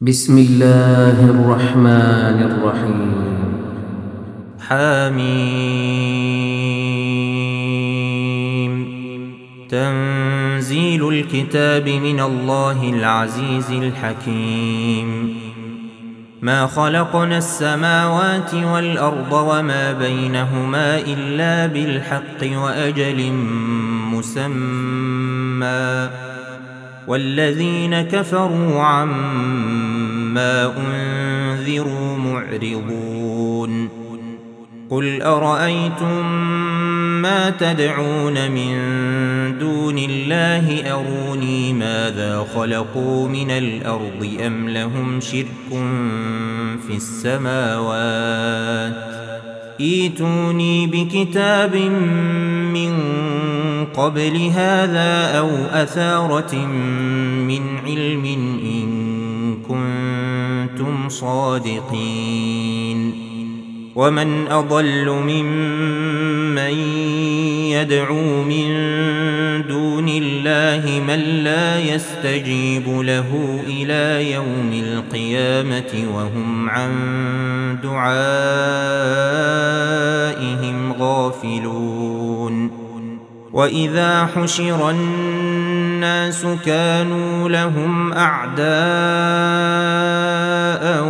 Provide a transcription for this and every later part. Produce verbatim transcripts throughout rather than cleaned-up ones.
بسم الله الرحمن الرحيم. حميم. تنزيل الكتاب من الله العزيز الحكيم. ما خلقنا السماوات والأرض وما بينهما إلا بالحق وأجل مسمى، والذين كفروا عما أنذروا معرضون. قل أرأيتم ما تدعون من دون الله أروني ماذا خلقوا من الأرض أم لهم شرك في السماوات، ائتوني بكتاب من قبل هذا أو أثارة من علم إن كنتم صادقين. ومن أضل ممن يدعو من دون الله من لا يستجيب له إلى يوم القيامة وهم عن دعائهم غافلون. وإذا حشر الناس كانوا لهم أعداء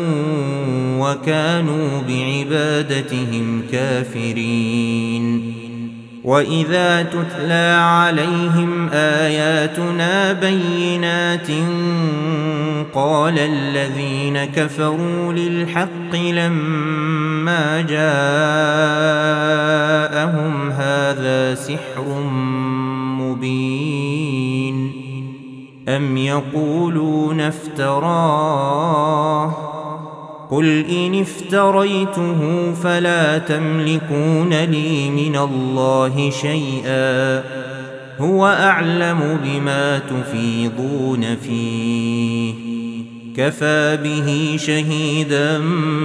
وكانوا بعبادتهم كافرين. وإذا تتلى عليهم آياتنا بينات قال الذين كفروا للحق لما جاءهم هذا سحر مبين أم يقولون افتراه قل إن افتريته فلا تملكون لي من الله شيئا هو أعلم بما تفيضون فيه كفى به شهيدا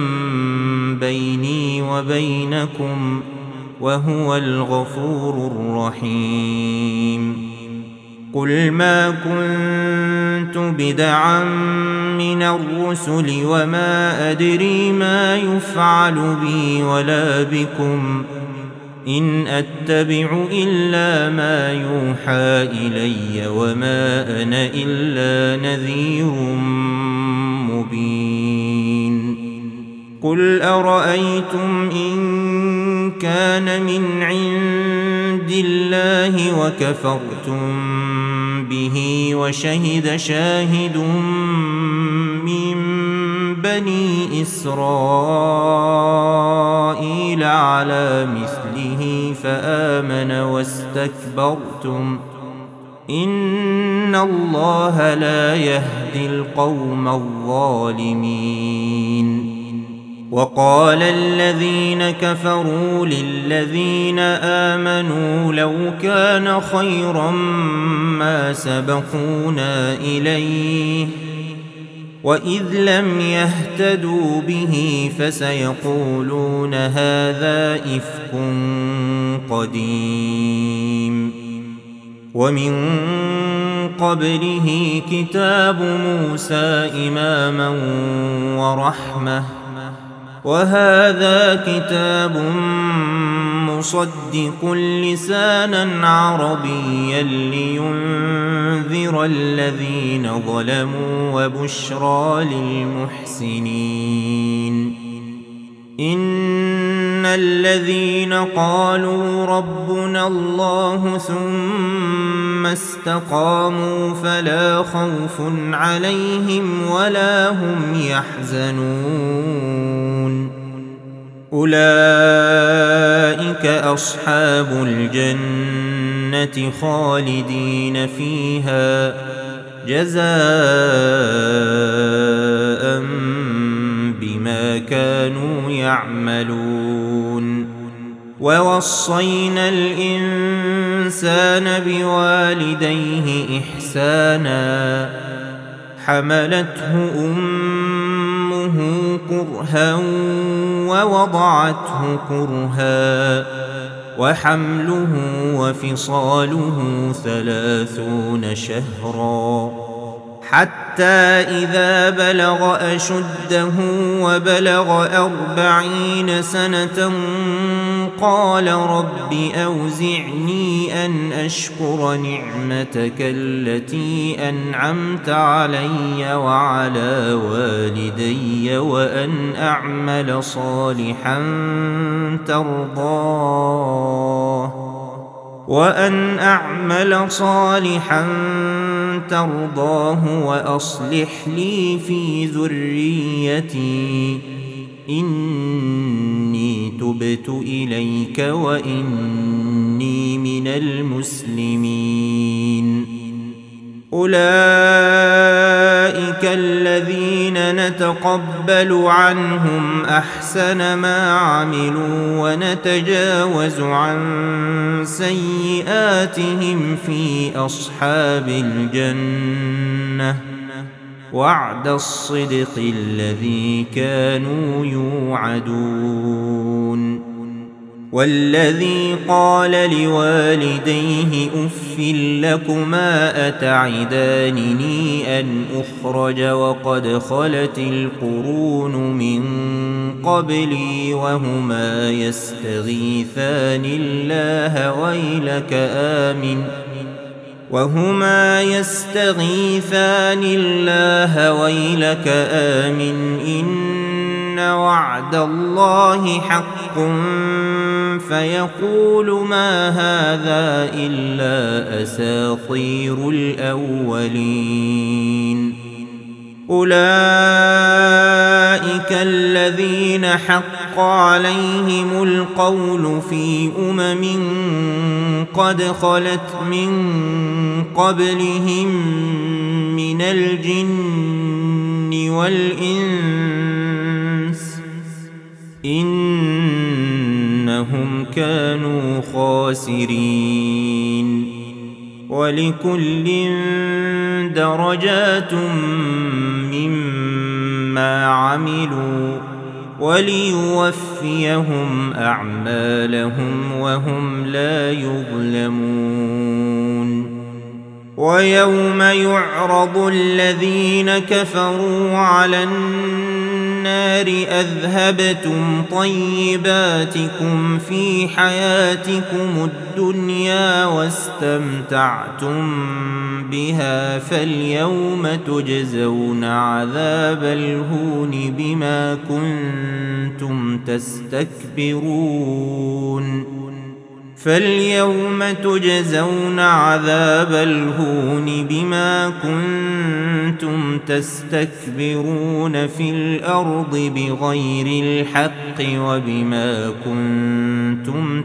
بيني وبينكم وهو الغفور الرحيم. قل ما كنت بدعا من الرسل وما أدري ما يفعل بي ولا بكم إن أتبع إلا ما يوحى إلي وما أنا إلا نذير مبين. قل أرأيتم إن كان من عند الله وكفرتم به وشهد شاهد من بني إسرائيل على مثله فآمن واستكبرتم إن الله لا يهدي القوم الظالمين. وقال الذين كفروا للذين آمنوا لو كان خيرا ما سبقونا إليه وإذ لم يهتدوا به فسيقولون هذا إفك قديم. ومن قبله كتاب موسى إماما ورحمة وهذا كتاب مصدق لسانا عربيا لينذر الذين ظلموا وبشرى للمحسنين. إن الذين قالوا ربنا الله ثم استقاموا فلا خوف عليهم ولا هم يحزنون أولئك أصحاب الجنة خالدين فيها جزاء بما كانوا يعملون. ووصينا الإنسان بوالديه إحسانا حملته أمه كرها ووضعته كرها وحمله وفصاله ثلاثون شهرا حتى إذا بلغ أشده وبلغ أربعين سنة قال رب أوزعني أن أشكر نعمتك التي أنعمت علي وعلى والدي وأن أعمل صالحا ترضاه وأن أعمل صالحا ترضاه وأصلح لي في ذريتي إني تبت إليك وإني من المسلمين. أولئك الذين نتقبل عنهم أحسن ما عملوا ونتجاوز عن سيئاتهم في أصحاب الجنة وعد الصدق الذي كانوا يوعدون. والذي قال لوالديه أف لكما أتعدانني أن أخرج وقد خلت القرون من قبلي وهما يستغيثان الله ويلك آمن وهما يستغيثان الله ويلك آمن إن وعد الله حق فيقول ما هذا إلا أساطير الأولين. أولئك الذين حق عليهم القول في أمم قد خلت من قبلهم من الجن والإنس إنهم كانوا خاسرين. ولكل درجات مما عملوا وليوفيهم أعمالهم وهم لا يظلمون. ويوم يعرض الذين كفروا على النار أذهبتم طيباتكم في حياتكم الدنيا واستمتعتم بها فاليوم تجزون عذاب الهون بما كنتم تستكبرون فاليوم تجزون عذاب الهون بما كنتم تستكبرون في الأرض بغير الحق وبما كنتم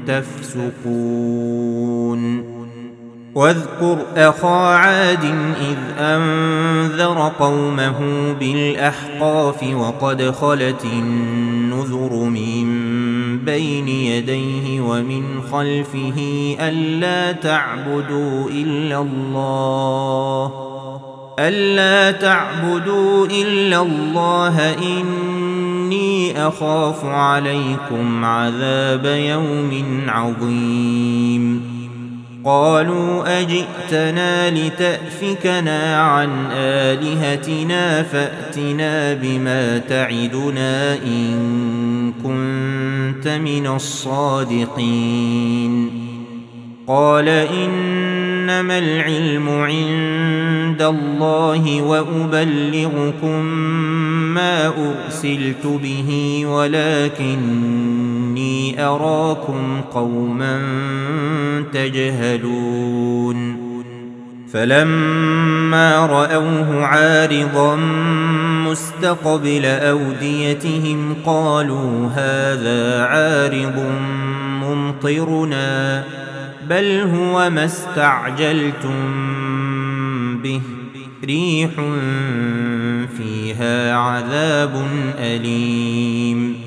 تفسقون. واذكر أخا عاد إذ أنذر قومه بالأحقاف وقد خلت النذر من بين يديه ومن خلفه ألا تعبدوا إلا الله ألا تعبدوا إلا الله إني أخاف عليكم عذاب يوم عظيم. قالوا أجئتنا لتأفكنا عن آلهتنا فأتنا بما تعدنا إن كنت من الصادقين. قال إنما العلم عند الله وأبلغكم ما أرسلت به ولكني أراكم قوما تجهلون. فلما رأوه عارضا مستقبل أوديتهم قالوا هذا عارض ممطرنا بل هو ما استعجلتم به ريح فيها عذاب أليم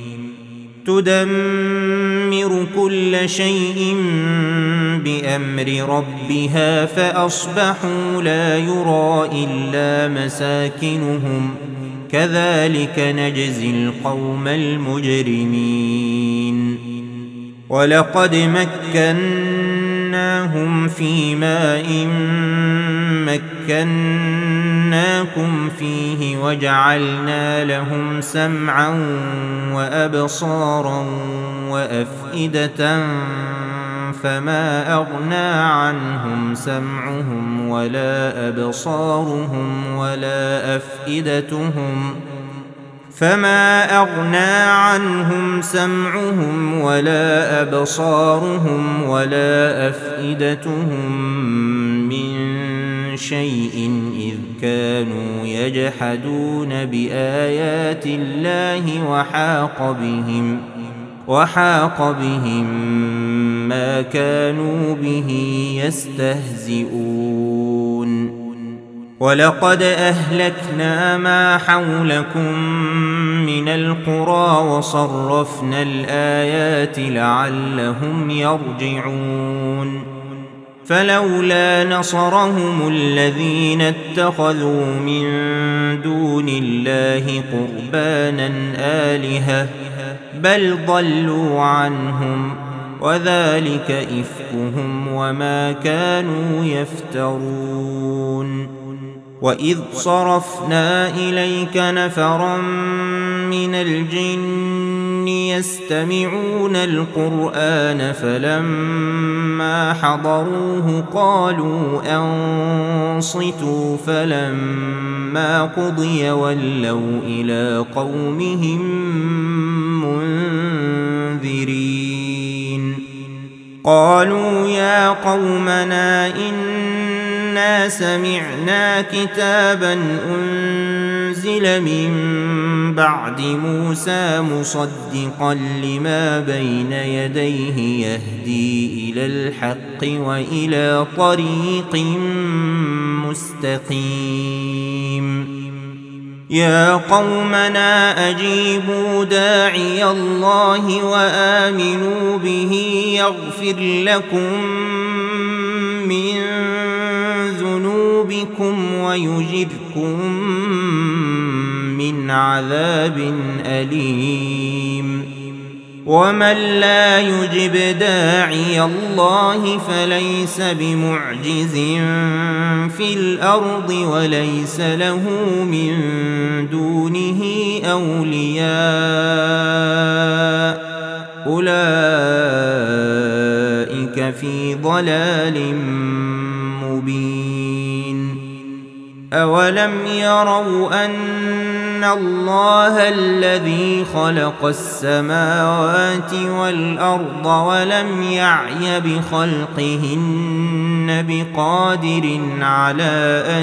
تدمر كل شيء بأمر ربها فأصبحوا لا يرى إلا مساكنهم كذلك نجزي القوم المجرمين. ولقد مكنا وأسكناهم في ماء مكناكم فيه وجعلنا لهم سمعا وأبصارا وأفئدة فما أغنى عنهم سمعهم ولا أبصارهم ولا أفئدتهم فما أغنى عنهم سمعهم ولا أبصارهم ولا أفئدتهم من شيء إذ كانوا يجحدون بآيات الله وحاق بهم وحاق بهم ما كانوا به يستهزئون ولقد أهلكنا ما حولكم من القرى وصرفنا الآيات لعلهم يرجعون فلولا نصرهم الذين اتخذوا من دون الله قربانا آلهة بل ضلوا عنهم وذلك إفكهم وما كانوا يفترون وإذ صرفنا إليك نفرا من الجن يستمعون القرآن فلما حضروه قالوا أنصتوا فلما قضي ولوا إلى قومهم منذرين قالوا يا قومنا إنا سمعنا كتابا أنزل من بعد موسى مصدقا لما بين يديه يهدي إلى الحق وإلى طريق مستقيم يا قومنا أجيبوا داعي الله وآمنوا به يغفر لكم من ذنوبكم ويجركم من عذاب أليم ومن لا يجب داعي الله فليس بمعجز في الأرض وليس له من دونه أولياء أولئك في ضلال مبين أولم يروا أن الله الذي خلق السماوات والأرض ولم يعي بخلقهن بقادر على أن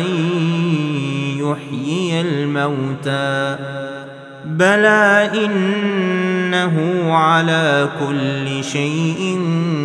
يحيي الموتى بلى إنه على كل شيء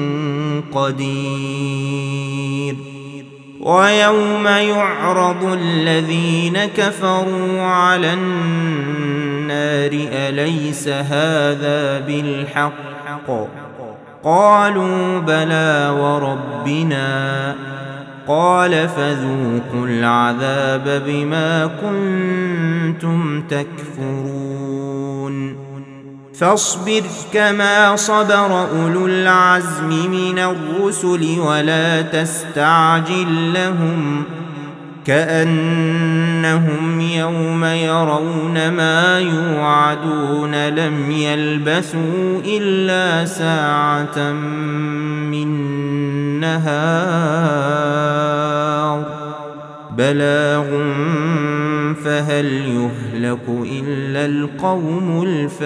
قدير ويوم يعرض الذين كفروا على النار أليس هذا بالحق قالوا بلى وربنا قال فذوقوا العذاب بما كنتم تكفرون فاصبر كما صبر أولو العزم من الرسل ولا تستعجل لهم كأنهم يوم يرون ما يوعدون لم يلبثوا إلا ساعة من نهار بلاغ فهل يهلك إلا القوم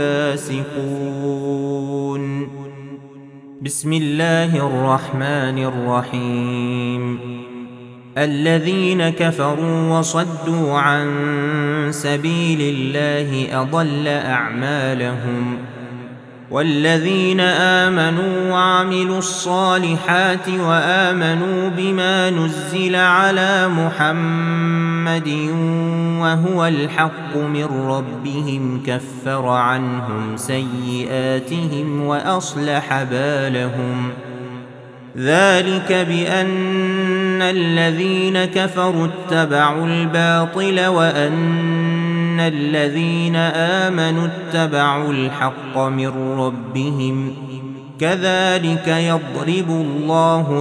الفاسقون بسم الله الرحمن الرحيم الذين كفروا وصدوا عن سبيل الله أضل أعمالهم والذين آمنوا وعملوا الصالحات وآمنوا بما نزل على محمد وهو الحق من ربهم كفر عنهم سيئاتهم وأصلح بالهم ذلك بأن الذين كفروا اتبعوا الباطل وأن الذين آمنوا اتبعوا الحق من ربهم كذلك يضرب الله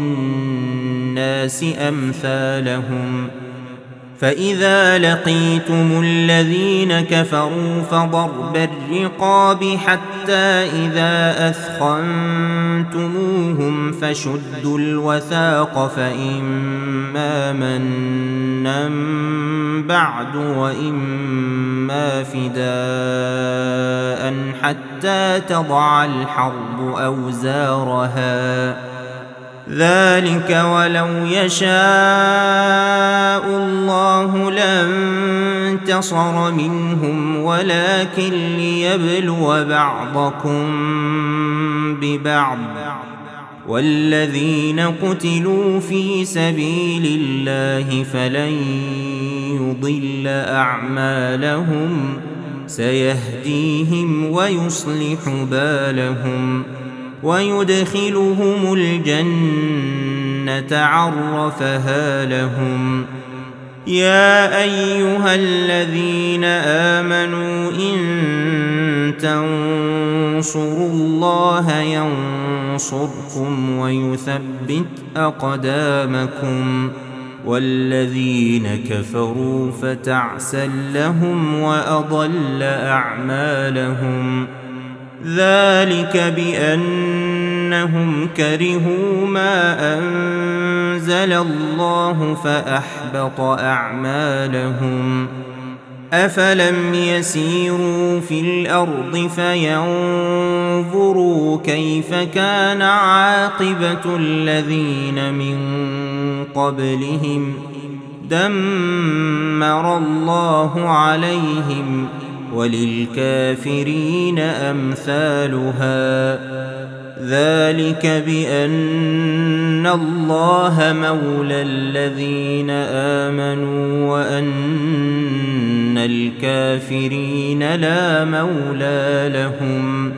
للناس أمثالهم فإذا لقيتم الذين كفروا فضرب الرقاب حتى إذا أثخنتموهم فشدوا الوثاق فإما منا بعد وإما فداء حتى تضع الحرب أوزارها ذلك ولو يشاء الله لانتصر منهم ولكن ليبلو بعضكم ببعض والذين قتلوا في سبيل الله فلن يضل أعمالهم سيهديهم ويصلح بالهم ويدخلهم الجنة عرفها لهم يا أيها الذين آمنوا إن تنصروا الله ينصركم ويثبت أقدامكم والذين كفروا فتعسا لهم وأضل أعمالهم ذلك بأنهم كرهوا ما أنزل الله فأحبط أعمالهم أفلم يسيروا في الأرض فينظروا كيف كان عاقبة الذين من قبلهم دمر الله عليهم وللكافرين أمثالها ذلك بأن الله مولى الذين آمنوا وأن الكافرين لا مولى لهم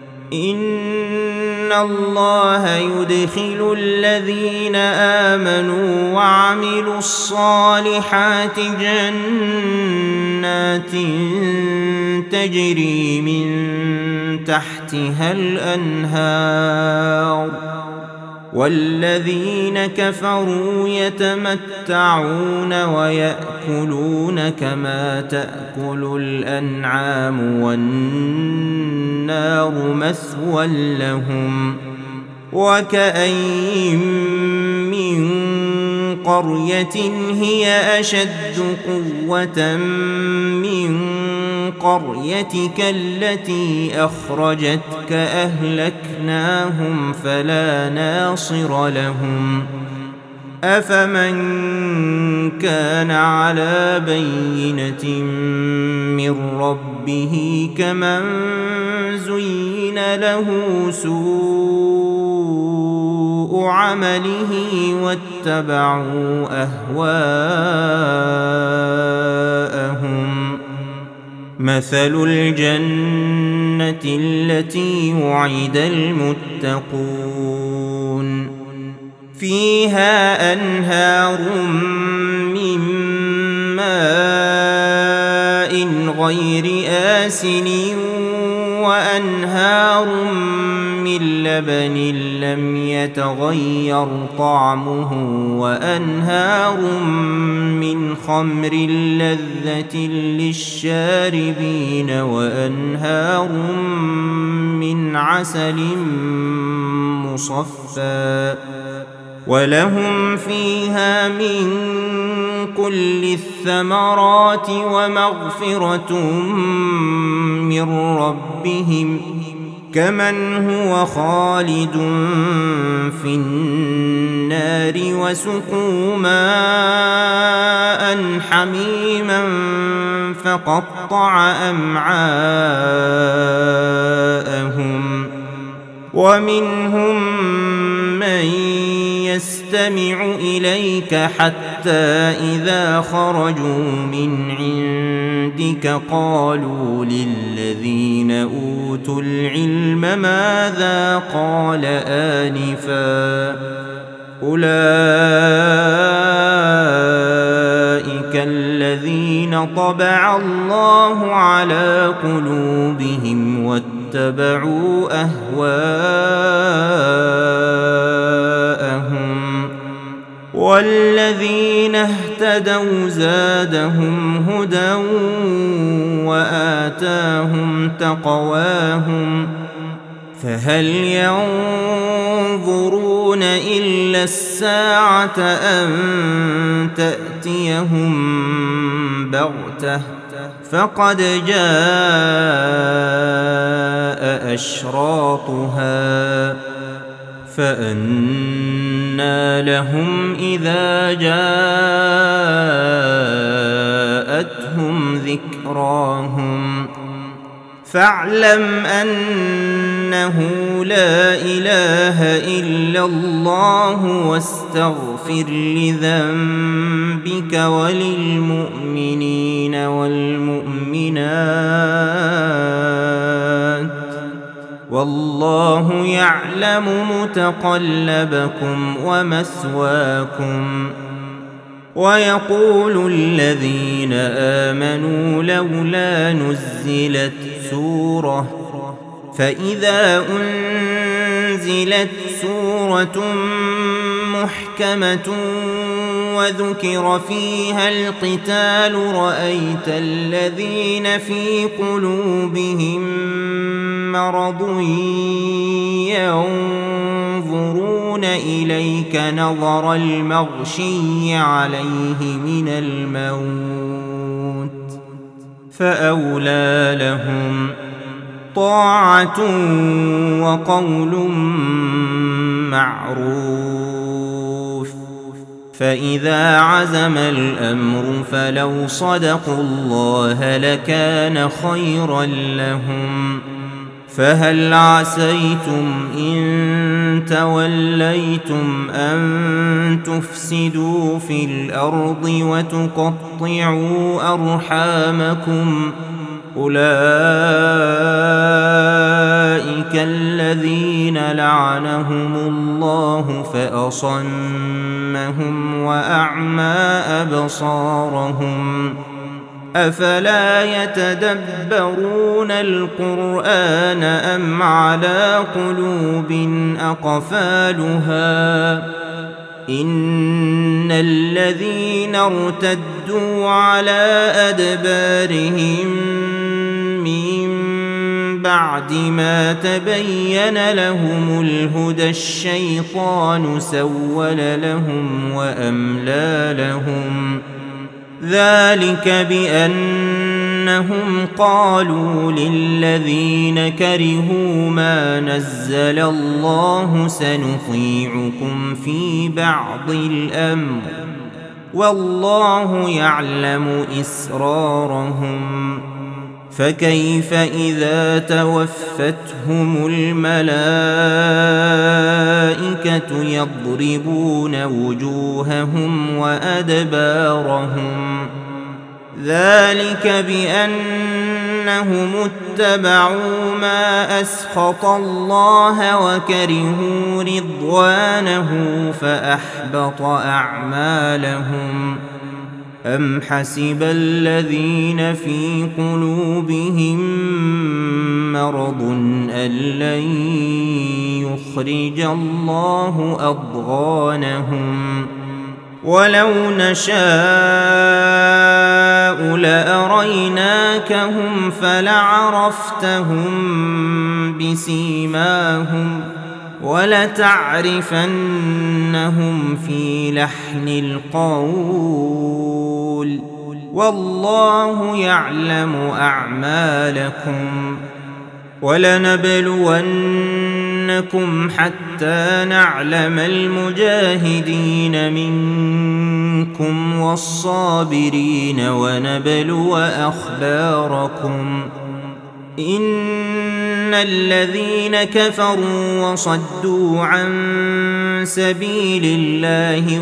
إن الله يدخل الذين آمنوا وعملوا الصالحات جنات تجري من تحتها الأنهار والذين كفروا يتمتعون ويأكلون كما تأكل الأنعام والنار مثوى لهم وكأين من قرية هي أشد قوة من قريتك التي أخرجتك أهلكناهم فلا ناصر لهم أفمن كان على بينة من ربه كمن زين له سوء عمله واتبعوا أهواءهم مثل الجنة التي وعد المتقون فيها أنهار من ماء غير آسن وأنهار من لبن لم يتغير طعمه وأنهار من خمر لذة للشاربين وأنهار من عسل مصفى ولهم فيها من كل الثمرات ومغفرة من ربهم كمن هو خالد في النار وسقوا ماء حميما فقطع أمعاءهم ومنهم من يستمع إليك حتى إذا خرجوا من عندك قالوا للذين أوتوا العلم ماذا قال آنفا أولئك الذين الذين طبع الله على قلوبهم واتبعوا أهواءهم والذين اهتدوا زادهم هدى وآتاهم تقواهم فهل ينظرون إلا الساعة أن تأتيهم بغتة فقد جاء أشراطها فأنى لهم إذا جاءتهم ذكراهم فاعلم أنه لا إله إلا الله واستغفر لذنبك وللمؤمنين والمؤمنات والله يعلم متقلبكم ومثواكم. ويقول الذين آمنوا لولا نزلت سورة فإذا أنزلت سورة محكمة وذكر فيها القتال رأيت الذين في قلوبهم مرض ينظرون إليك نظر المغشي عليه من الموت فأولى لهم طاعة وقول معروف. فإذا عزم الأمر فلو صدقوا الله لكان خيرا لهم. فهل عسيتم إن توليتم أن تفسدوا في الأرض وتقطعوا أرحامكم أولئك الذين لعنهم الله فأصمهم وأعمى أبصارهم أفلا يتدبرون القرآن أم على قلوب أقفالها إن الذين ارتدوا على أدبارهم من بعد ما تبين لهم الهدى الشيطان سول لهم وأملى لهم ذلك بأنهم قالوا للذين كرهوا ما نزل الله سنطيعكم في بعض الأمر والله يعلم إسرارهم فكيف إذا توفتهم الملائكة يضربون وجوههم وأدبارهم ذلك بأنهم اتبعوا ما أسخط الله وكرهوا رضوانه فأحبط أعمالهم أم حسب الذين في قلوبهم مرض أن لن يخرج الله أضغانهم ولو نشاء لأريناكهم فلعرفتهم بسيماهم ولتعرفنهم في لحن القول والله يعلم أعمالكم ولنبلونكم حتى نعلم المجاهدين منكم والصابرين ونبلو أخباركم إن الذين كفروا وصدوا عن سبيل الله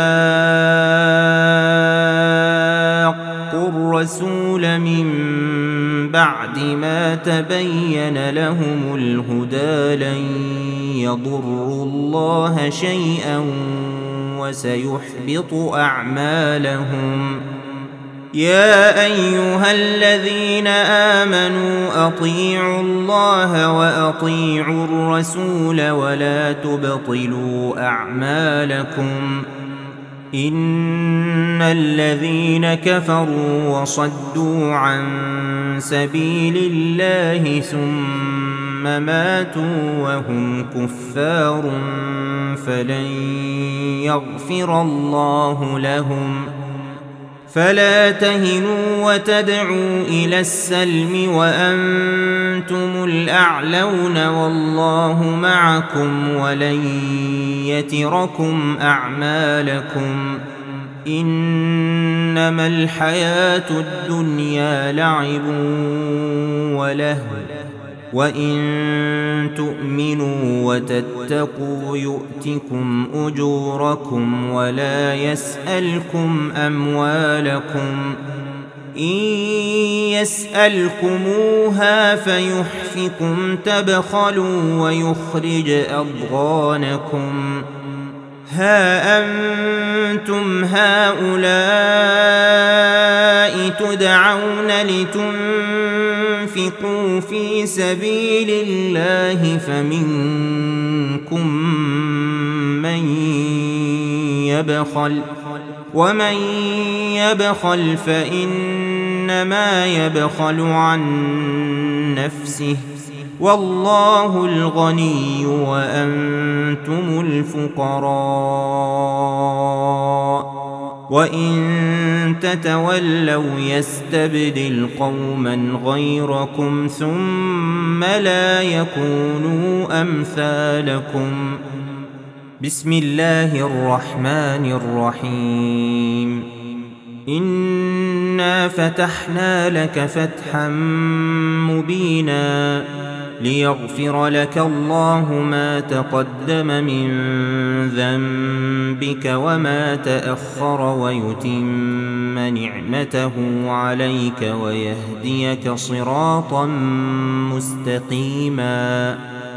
وشاقوا الرسول من بعد ما تبين لهم الهدى لن يضروا الله شيئا وسيحبط أعمالهم يا أيها الذين آمنوا أطيعوا الله وأطيعوا الرسول ولا تبطلوا أعمالكم إن الذين كفروا وصدوا عن سبيل الله ثم ماتوا وهم كفار فلن يغفر الله لهم فلا تهنوا وتدعوا إلى السلم وأنتم الأعلون والله معكم ولن يتركم أعمالكم إنما الحياة الدنيا لعب ولهو وإن تؤمنوا وتتقوا يؤتكم أجوركم ولا يسألكم أموالكم إن يسألكموها فيحفكم تبخلوا ويخرج أضغانكم ها أنتم هؤلاء تدعون لتنفقوا في سبيل الله فمنكم من يبخل ومن يبخل فإنما يبخل عن نفسه والله الغني وأنتم الفقراء وإن تتولوا يستبدل قوما غيركم ثم لا يكونوا أمثالكم بسم الله الرحمن الرحيم إنا فتحنا لك فتحا مبينا ليغفر لك الله ما تقدم من ذنبك وما تأخر ويتم نعمته عليك ويهديك صراطا مستقيما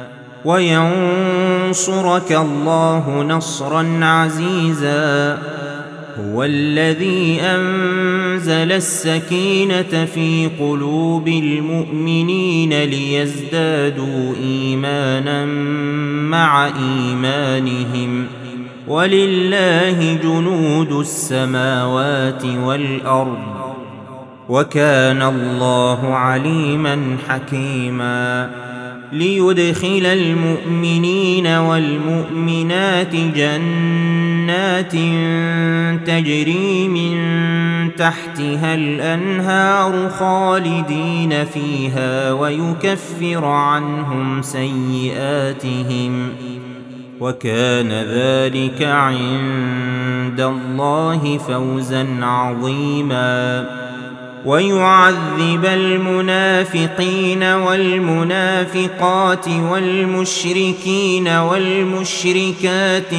وينصرك الله نصرا عزيزا هو الذي أنزل السكينة في قلوب المؤمنين ليزدادوا إيمانا مع إيمانهم ولله جنود السماوات والأرض وكان الله عليما حكيما ليدخل المؤمنين والمؤمنات جنات تجري من تحتها الأنهار خالدين فيها ويكفر عنهم سيئاتهم وكان ذلك عند الله فوزا عظيما ويعذب المنافقين والمنافقات والمشركين والمشركات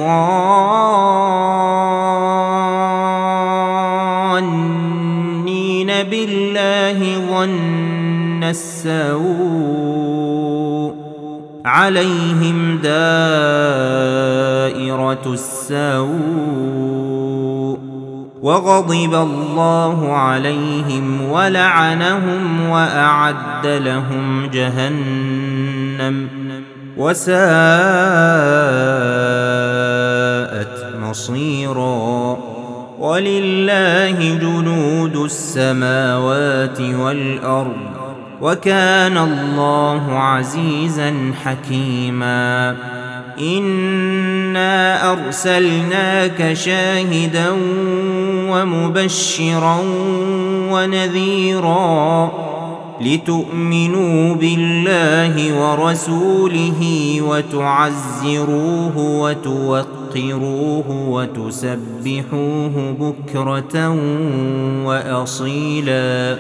الظانين بالله ظن السوء عليهم دائرة السوء وغضب الله عليهم ولعنهم وأعد لهم جهنم وساءت مصيرا ولله جنود السماوات والأرض وكان الله عزيزا حكيما إنا أرسلناك شاهدا ومبشرا ونذيرا لتؤمنوا بالله ورسوله وتعزروه وتوقروه وتسبحوه بكرة وأصيلا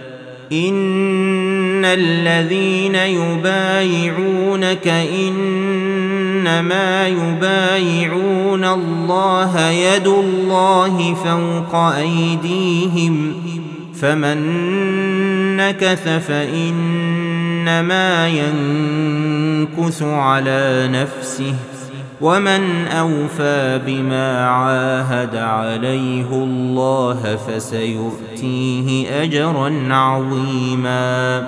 إن الذين يبايعونك إنما يبايعون الله يد الله فوق أيديهم فمن نكث فإنما ينكث على نفسه ومن أوفى بما عاهد عليه الله فسيؤتيه أجرا عظيما.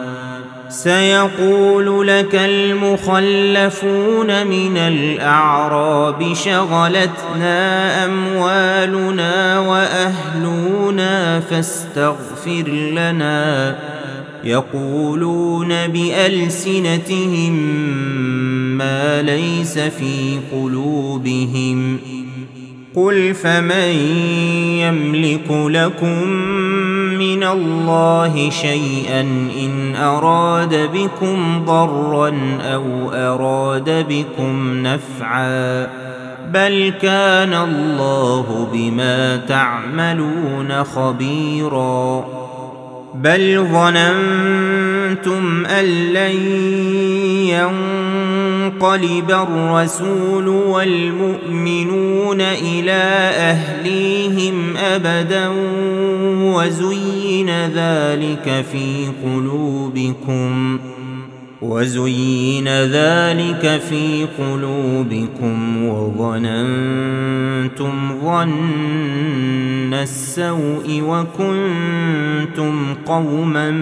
سيقول لك المخلفون من الأعراب شغلتنا أموالنا وأهلنا فاستغفر لنا، يقولون بألسنتهم ما ليس في قلوبهم، قل فمن يملك لكم من الله شيئا إن أراد بكم ضرا أو أراد بكم نفعا، بل كان الله بما تعملون خبيرا. بل ظننتم أن لن ينقلب الرسول والمؤمنون إلى أهليهم أبدا وزين ذلك في قلوبكم وزين ذلك في قلوبكم وظننتم ظن السوء وكنتم قوما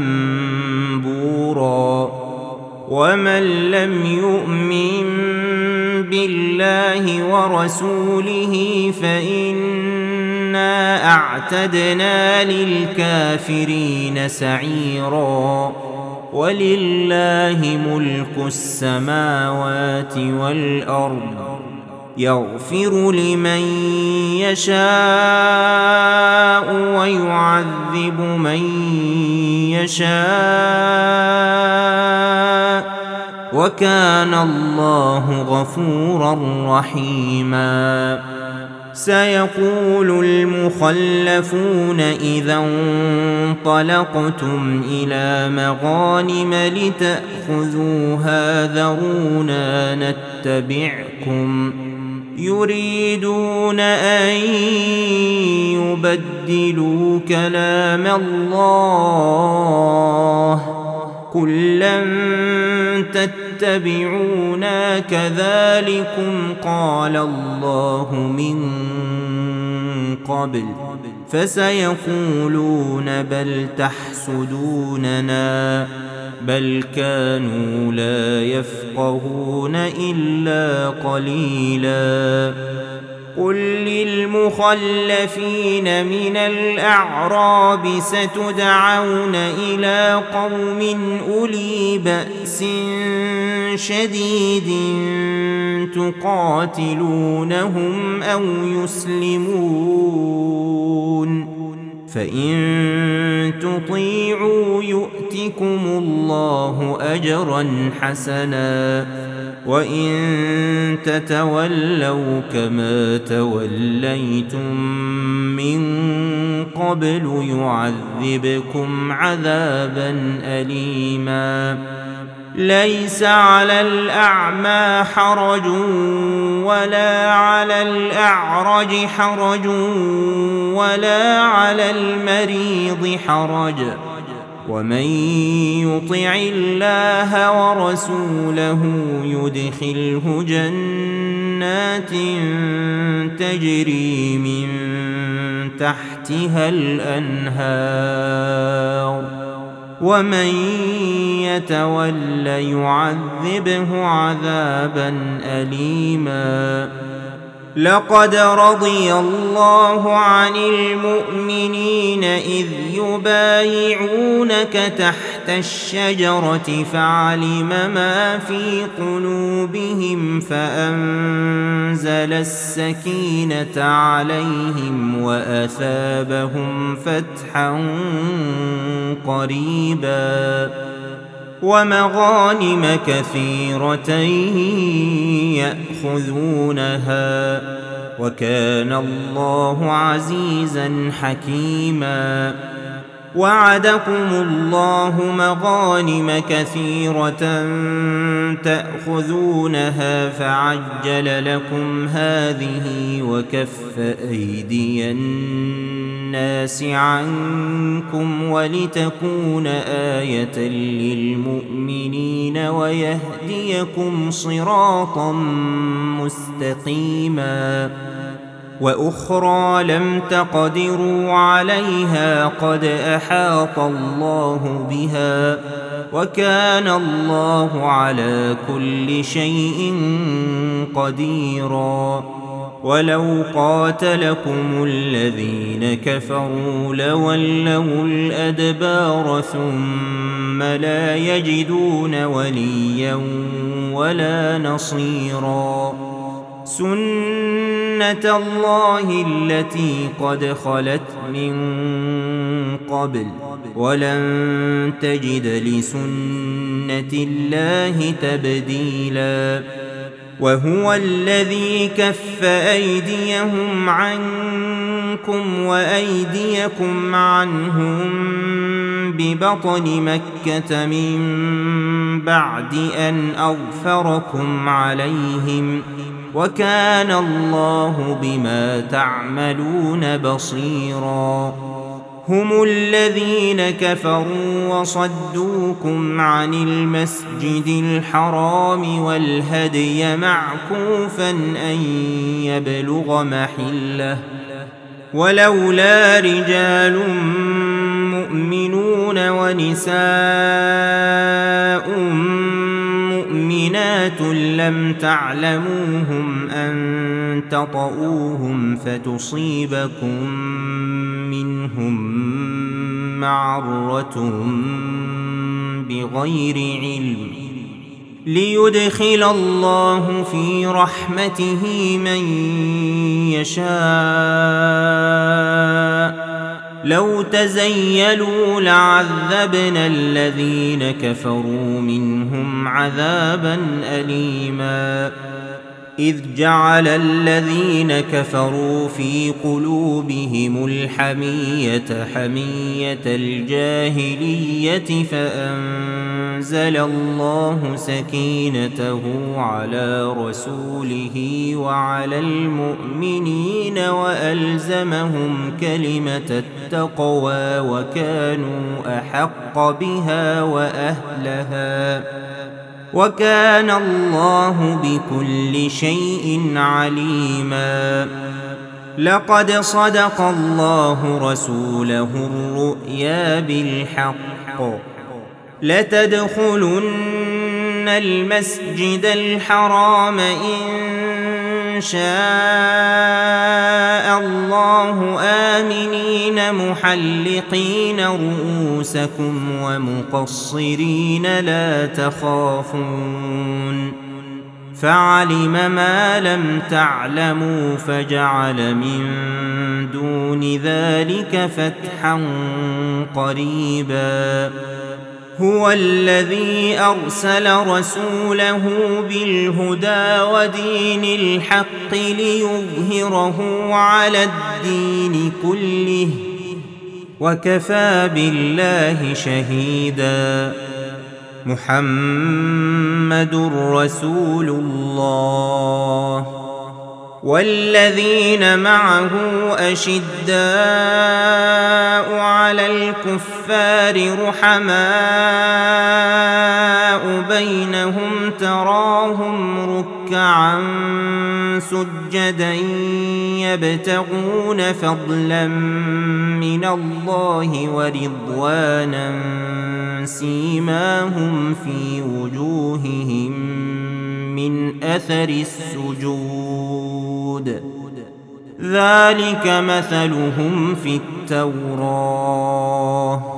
بورا. ومن لم يؤمن بالله ورسوله فإنا أعتدنا للكافرين سعيرا. ولله ملك السماوات والأرض، يغفر لمن يشاء ويعذب من يشاء، وكان الله غفورا رحيما. سيقول المخلفون إذا انطلقتم إلى مغانم لتأخذوها ذرونا نتبعكم، يريدون أن يبدلوا كلام الله، قل لن تتبعونا كذلكم قال الله من قبل، فسيقولون بل تحسدوننا، بل كانوا لا يفقهون إلا قليلا. قل للمخلفين من الأعراب ستدعون إلى قوم أولي بأس شديد تقاتلونهم أو يسلمون، فإن تطيعوا يؤتكم الله أجرا حسنا، وإن تتولوا كما توليتم من قبل يعذبكم عذابا أليما. ليس على الأعمى حرج ولا على الأعرج حرج ولا على المريض حرج، ومن يطع الله ورسوله يدخله جنات تجري من تحتها الأنهار، ومن يتول يعذبه عذابا أليما. لقد رضي الله عن المؤمنين إذ يبايعونك تحت الشجرة فعلم ما في قلوبهم فأنزل السكينة عليهم وأثابهم فتحا قريبا ومغانم كثيرة يأخذونها، وكان الله عزيزا حكيما. وعدكم الله مغانم كثيرة تأخذونها فعجل لكم هذه وكف أيدي الناس عنكم ولتكون آية للمؤمنين ويهديكم صراطا مستقيما وأخرى لم تقدروا عليها قد أحاط الله بها وكان الله على كل شيء قديرا ولو قاتلكم الذين كفروا لولوا الأدبار ثم لا يجدون وليا ولا نصيرا سنة الله التي قد خلت من قبل ولن تجد لسنة الله تبديلا وهو الذي كف أيديهم عنكم وأيديكم عنهم ببطن مكة من بعد أن أغفركم عليهم وكان الله بما تعملون بصيرا هم الذين كفروا وصدوكم عن المسجد الحرام والهدي معكوفا أن يبلغ محله ولولا رجال مؤمنون ونساء مؤمنات لم تعلموهم أن تطؤوهم فتصيبكم منهم معرة بغير علم ليدخل الله في رحمته من يشاء لو تزيلوا لعذبنا الذين كفروا منهم عذابا أليما إذ جعل الذين كفروا في قلوبهم الحمية حمية الجاهلية فأنزل الله سكينته على رسوله وعلى المؤمنين وألزمهم كلمة التقوى وكانوا أحق بها وأهلها وكان الله بكل شيء عليما لقد صدق الله رسوله الرؤيا بالحق لتدخلن المسجد الحرام إن شاء الله آمنين محلقين رؤوسكم ومقصرين لا تخافون فعلم ما لم تعلموا فجعل من دون ذلك فتحا قريبا هو الذي أرسل رسوله بالهدى ودين الحق ليظهره على الدين كله وكفى بالله شهيدا محمد رسول الله والذين معه أشداء على الكفار رحماء بينهم تراهم ركعا سجدا يبتغون فضلا من الله ورضوانا سيماهم في وجوههم من أثر السجود ذلك مثلهم في التوراة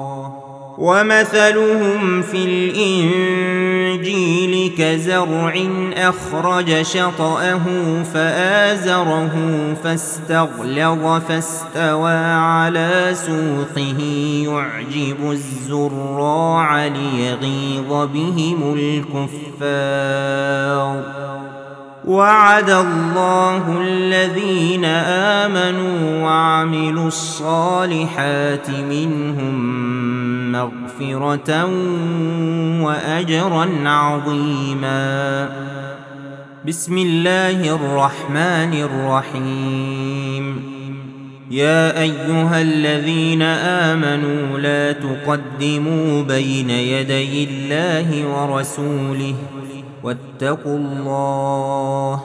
ومثلهم في الإنجيل كزرع أخرج شطأه فآزره فاستغلظ فاستوى على سوقه يعجب الزراع ليغيظ بهم الكفار وعد الله الذين آمنوا وعملوا الصالحات منهم مغفرة وأجرا عظيما. بسم الله الرحمن الرحيم. يا أيها الذين آمنوا لا تقدموا بين يدي الله ورسوله واتقوا الله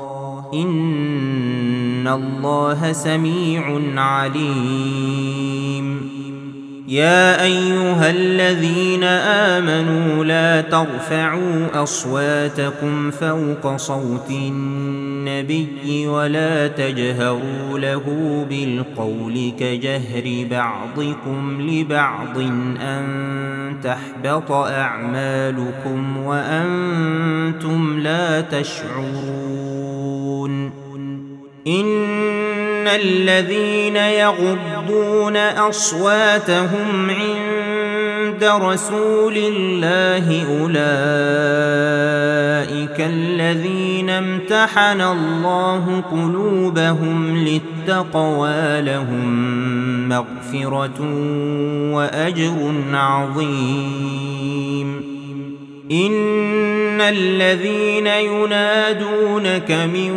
إن الله سميع عليم. يا أيها الذين آمنوا لا ترفعوا أصواتكم فوق صوت النبي ولا تجهروا له بالقول كجهر بعضكم لبعض أن تحبط أعمالكم وأنتم لا تشعرون. إن الذين يغضون أصواتهم عند رسول الله أولئك الذين امتحن الله قلوبهم للتقوى لهم مغفرة وأجر عظيم. إن الذين ينادونك من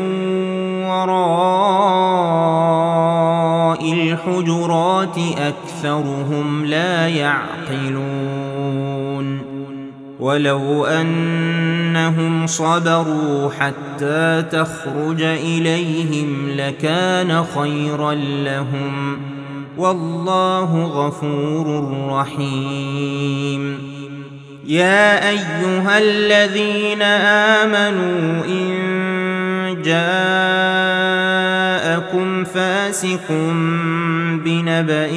وراء الحجرات أكثرهم لا يعقلون. ولو أنهم صبروا حتى تخرج إليهم لكان خيرا لهم والله غفور رحيم. يا أيها الذين آمنوا إن جاءكم فاسق بنبأ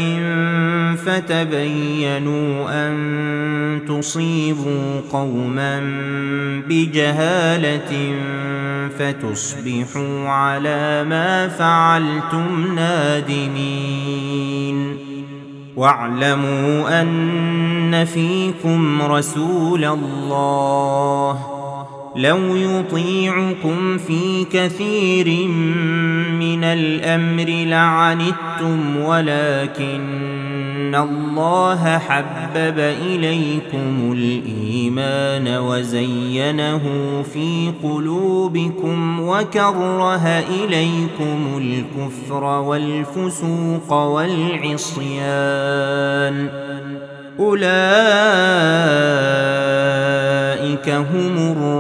فتبينوا أن تصيبوا قوما بجهالة فتصبحوا على ما فعلتم نادمين. واعلموا أن فيكم رسول الله لو يطيعكم في كثير من الأمر لعنتم ولكن الله حبب إليكم الإيمان وزينه في قلوبكم وكره إليكم الكفر والفسوق والعصيان أولئك هم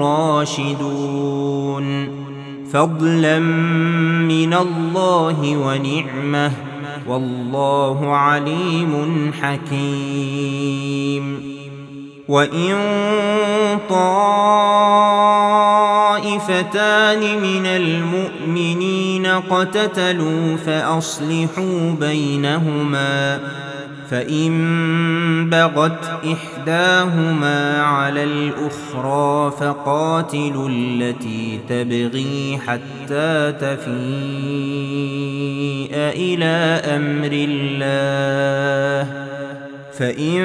الراشدون فضلا من الله ونعمة والله عليم حكيم. وإن طائفتان من المؤمنين اقتتلوا فأصلحوا بينهما فإن بغت إحداهما على الأخرى فقاتلوا التي تبغي حتى تفيء إلى أمر الله فإن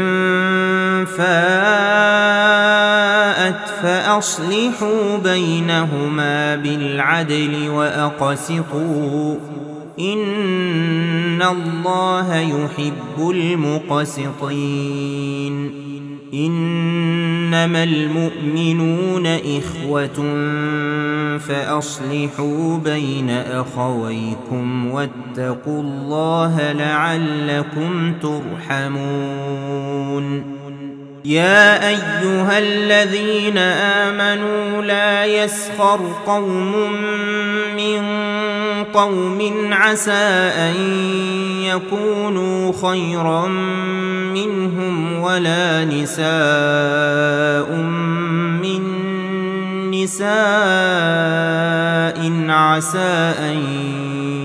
فاءت فأصلحوا بينهما بالعدل وأقسطوا إن الله يحب المقسطين. إنما المؤمنون إخوة فأصلحوا بين أخويكم واتقوا الله لعلكم ترحمون. يا أيها الذين آمنوا لا يسخر قوم من قوم عسى أن يكونوا خيرا منهم ولا نساء من نساء عسى أن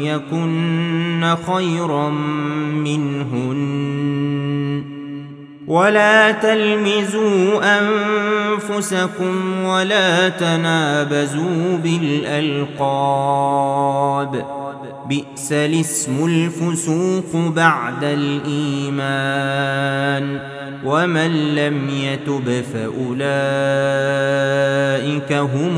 يكن خيرا منهن ولا تلمزوا أنفسكم ولا تنابزوا بالألقاب بئس الاسم الفسوق بعد الإيمان ومن لم يتب فأولئك هم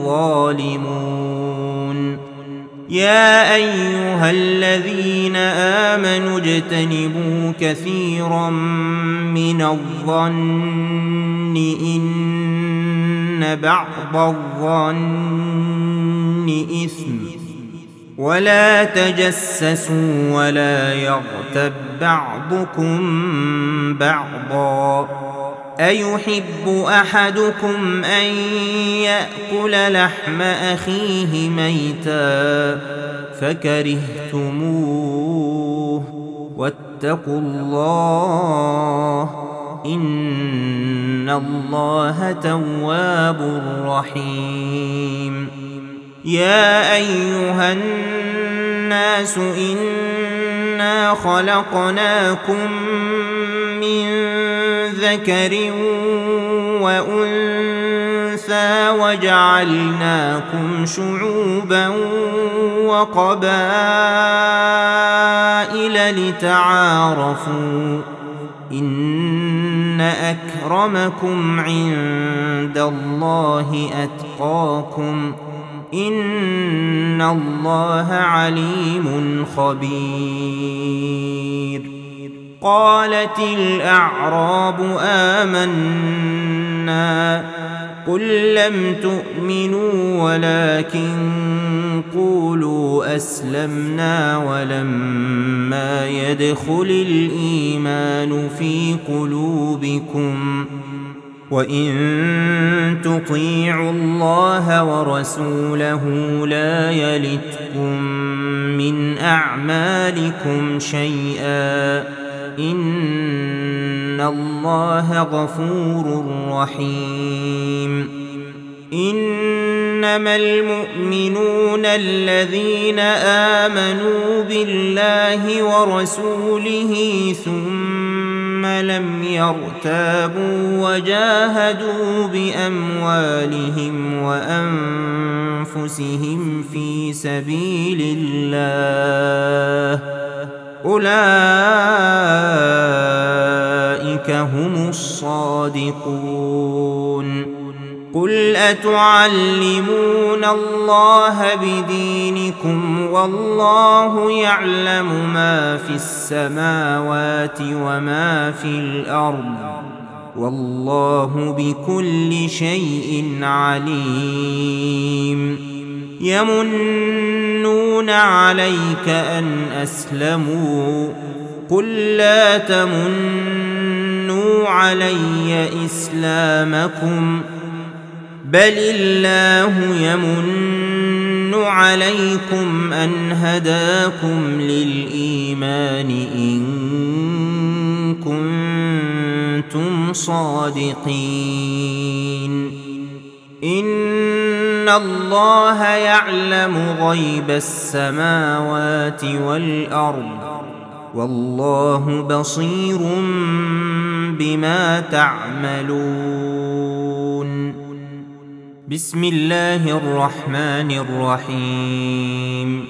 الظالمون يا أيها الذين آمنوا اجتنبوا كثيرا من الظن إن بعض الظن إثم ولا تجسسوا ولا يغتب بعضكم بعضا أيحب أحدكم أن يأكل لحم أخيه ميتا فكرهتموه واتقوا الله إن الله تواب رحيم يا أيها الناس إنا خلقناكم من ذكر وأنثى وجعلناكم شعوبا وقبائل لتعارفوا إن أكرمكم عند الله أتقاكم إن الله عليم خبير قالت الأعراب آمنا قل لم تؤمنوا ولكن قولوا أسلمنا ولما يدخل الإيمان في قلوبكم وإن تطيعوا الله ورسوله لا يلتكم من أعمالكم شيئا إن الله غفور رحيم إنما المؤمنون الذين آمنوا بالله ورسوله ثم لم يرتابوا وجاهدوا بأموالهم وأنفسهم في سبيل الله أولئك هم الصادقون قل أتعلمون الله بدينكم والله يعلم ما في السماوات وما في الأرض والله بكل شيء عليم يمنون عليك أن أسلموا قل لا تمنوا علي إسلامكم بل الله يمن عليكم أن هداكم للإيمان إن كنتم صادقين إن الله يعلم غيب السماوات والأرض والله بصير بما تعملون بسم الله الرحمن الرحيم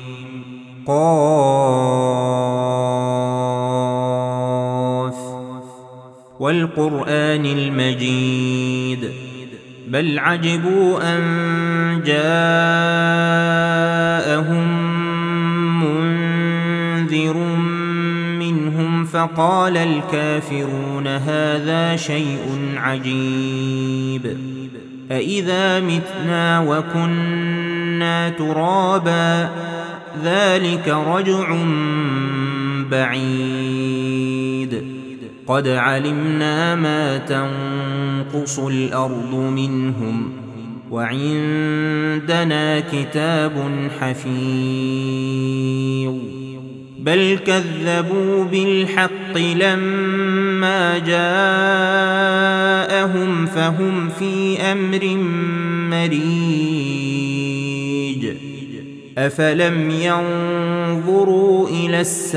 قاف والقرآن المجيد بل عجبوا أن جاءهم منذر منهم فقال الكافرون هذا شيء عجيب أإذا متنا وكنا ترابا ذلك رجع بعيد قد علمنا ما تنقص الأرض منهم وعندنا كتاب حفيظ بل كذبوا بالحق لما جاءهم فهم في أمر مريج أفلم ينظروا إلى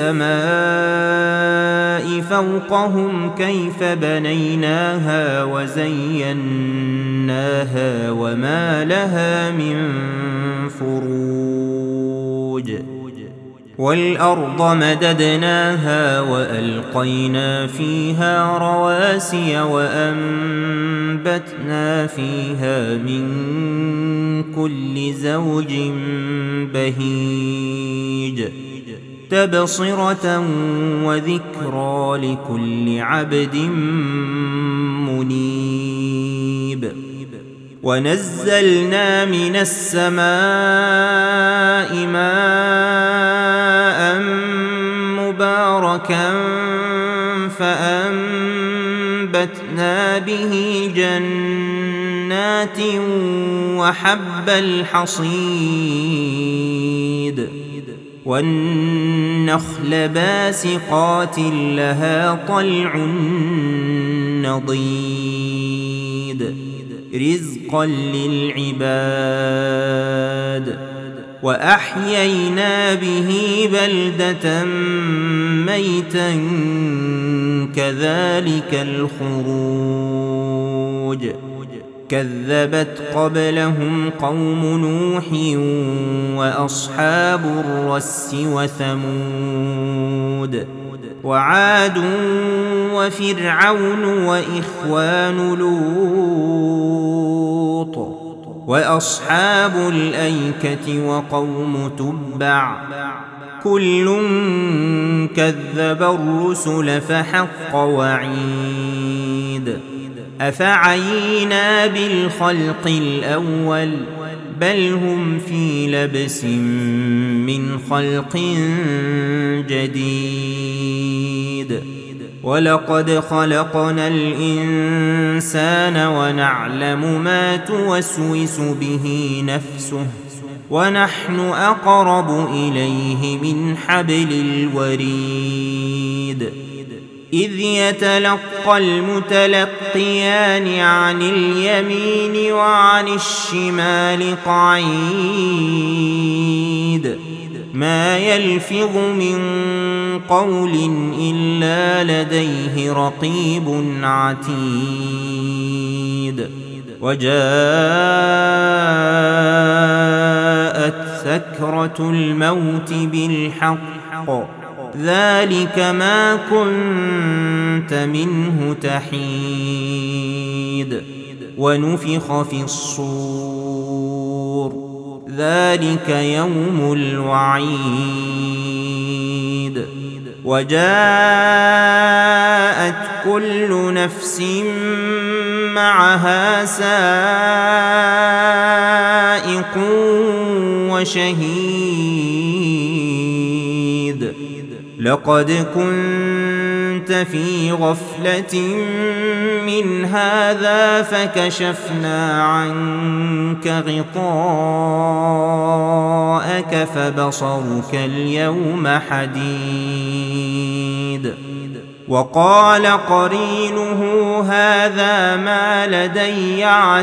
السماء فوقهم كيف بنيناها وزيناها وما لها من فروج والأرض مددناها وألقينا فيها رواسي وأنبتنا فيها من كل زوج بهيج تبصرة وذكرى لكل عبد منيب ونزلنا من السماء ماء مباركا فأنبتنا به جنات وحب الحصيد والنخل باسقات لها طلع نضيد رزقا للعباد وأحيينا به بلدة ميتا كذلك الخروج كذبت قبلهم قوم نوح وأصحاب الرس وثمود وعاد وفرعون وإخوان لوط وأصحاب الأيكة وقوم تبع كل كذب الرسل فحق وعيد أفعينا بالخلق الأول بل هم في لبس من خلق جديد ولقد خلقنا الإنسان ونعلم ما توسوس به نفسه ونحن أقرب إليه من حبل الوريد إذ يتلقى المتلقيان عن اليمين وعن الشمال قعيد ما يلفظ من قول إلا لديه رقيب عتيد وجاءت سكرة الموت بالحق ذلك ما كنت منه تحيد ونفخ في الصور ذلك يوم الوعيد وجاءت كل نفس معها سائق وشهيد لقد كنت في غفلة من هذا فكشفنا عنك غطاءك فبصرك اليوم حديد وقال قرينه هذا ما لدي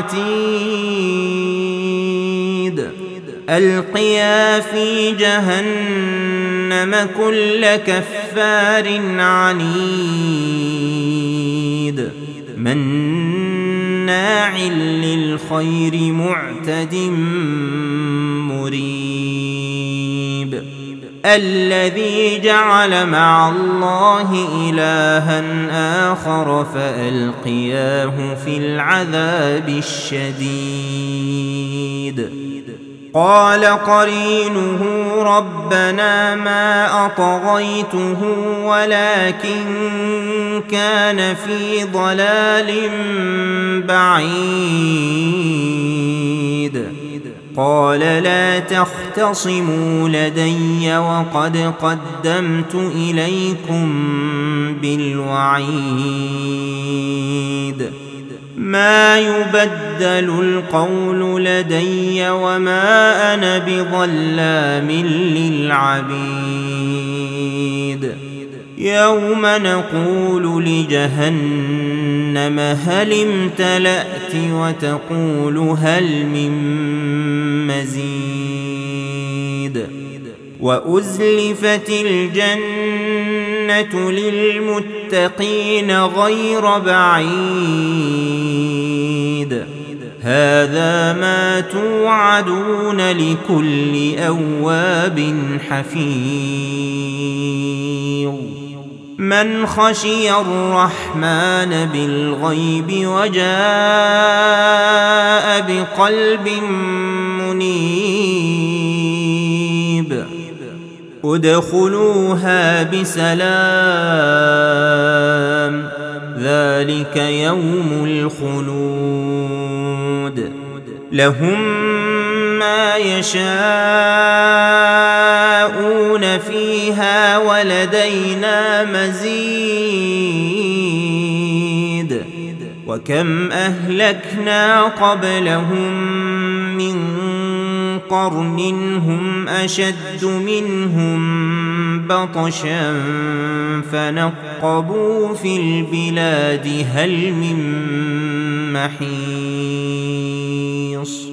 عتيد ألقيا في جهنم كل كفار عنيد مناع للخير معتد مريب الذي جعل مع الله إلها آخر فألقياه في العذاب الشديد قال قرينه ربنا ما أطغيته ولكن كان في ضلال بعيد قال لا تختصموا لدي وقد قدمت إليكم بالوعيد ما يبدل القول لدي وما أنا بظلام للعبيد يوم نقول لجهنم هل امتلأت وتقول هل من مزيد وأزلفت الجنة للمتقين غير بعيد هذا ما توعدون لكل أواب حفيظ من خشي الرحمن بالغيب وجاء بقلب منيب ادخلوها بسلام ذلك يوم الخلود لهم ما يشاءون فيها ولدينا مزيد وكم أهلكنا قبلهم من قرن هم أشد منهم بطشا فنقبوا في البلاد هل من محيص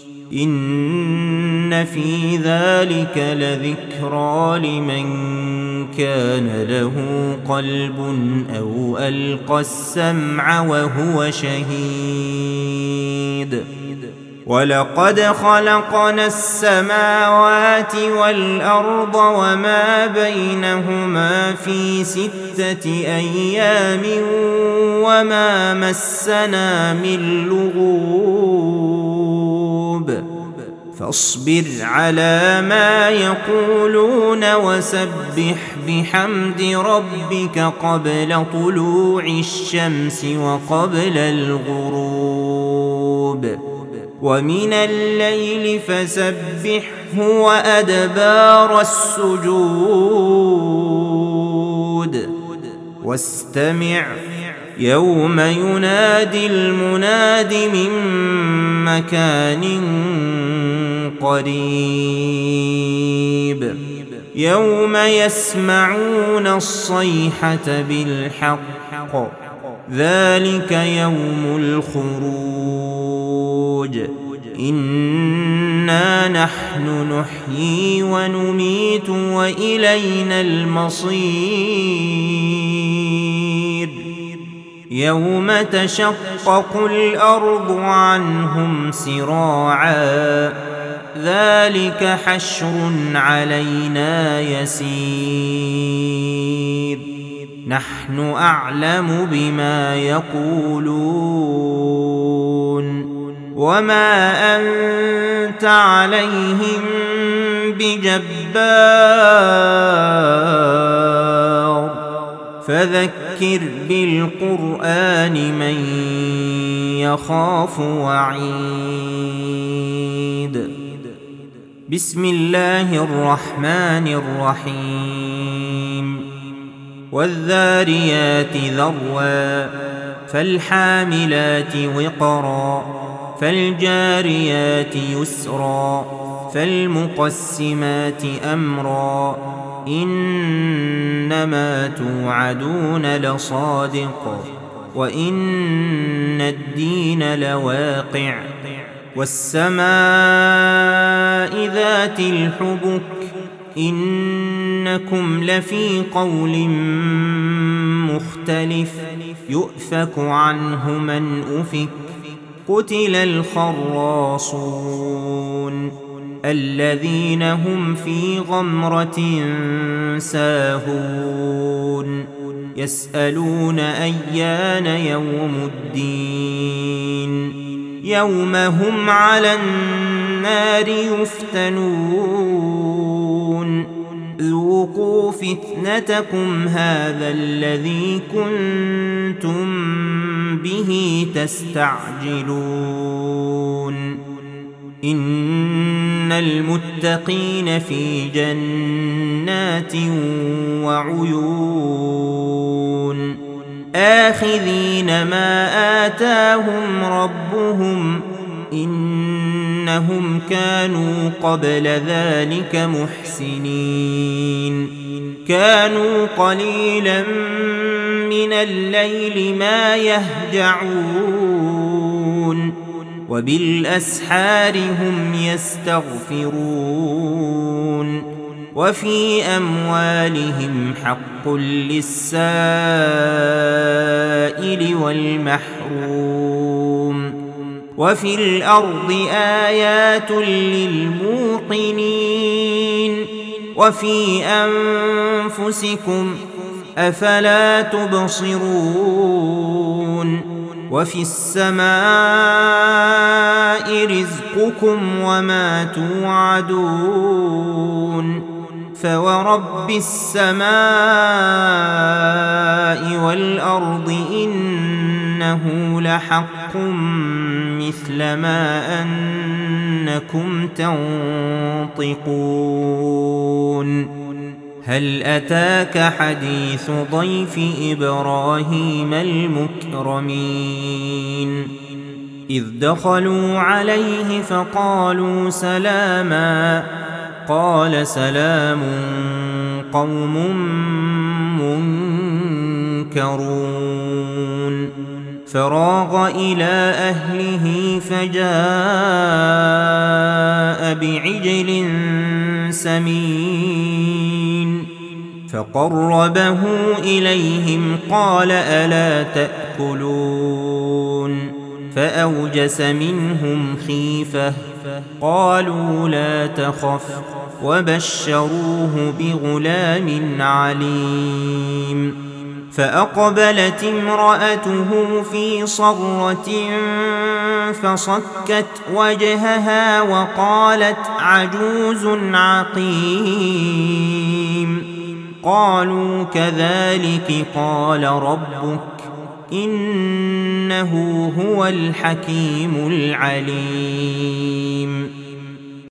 إن في ذلك لذكرى لمن كان له قلب أو ألقى السمع وهو شهيد ولقد خلقنا السماوات والأرض وما بينهما في ستة أيام وما مسنا من لغوب فاصبر على ما يقولون وسبح بحمد ربك قبل طلوع الشمس وقبل الغروب ومن الليل فسبحه وأدبار السجود واستمع يوم ينادي المناد من مكان قريب يوم يسمعون الصيحة بالحق ذلك يوم الخروج إنا نحن نحيي ونميت وإلينا المصير يوم تشقق الأرض عنهم سراعا ذلك حشر علينا يسير نحن أعلم بما يقولون وما أنت عليهم بجبار فذكر بالقرآن من يخاف وعيد بسم الله الرحمن الرحيم والذاريات ذروا فالحاملات وقرا فالجاريات يسرا فالمقسمات أمرا إنما توعدون لصادق وإن الدين لواقع والسماء ذات الحبك إنكم لفي قول مختلف يؤفك عنه من أفك قتل الخراصون الذين هم في غمرة ساهون يسألون أيان يوم الدين يوم هم على النار يفتنون ذوقوا فتنتكم هذا الذي كنتم به تستعجلون إن المتقين في جنات وعيون آخذين ما آتاهم ربهم إنهم كانوا قبل ذلك محسنين كانوا قليلا من الليل ما يهجعون وبالأسحار هم يستغفرون وفي أموالهم حق للسائل والمحروم وفي الأرض آيات للموقنين وفي أنفسكم أفلا تبصرون وفي السماء رزقكم وما توعدون فورب السماء والأرض إنه لحق مثل ما أنكم تنطقون هل أتاك حديث ضيف إبراهيم المكرمين إذ دخلوا عليه فقالوا سلاما قال سلام قوم منكرون فراغ إلى أهله فجاء بعجل سمين فقربه إليهم قال ألا تأكلون فأوجس منهم خيفة قالوا لا تخف وبشروه بغلام عليم فأقبلت امرأته في صرة فصكت وجهها وقالت عجوز عقيم قالوا كذلك قال ربك إنه هو الحكيم العليم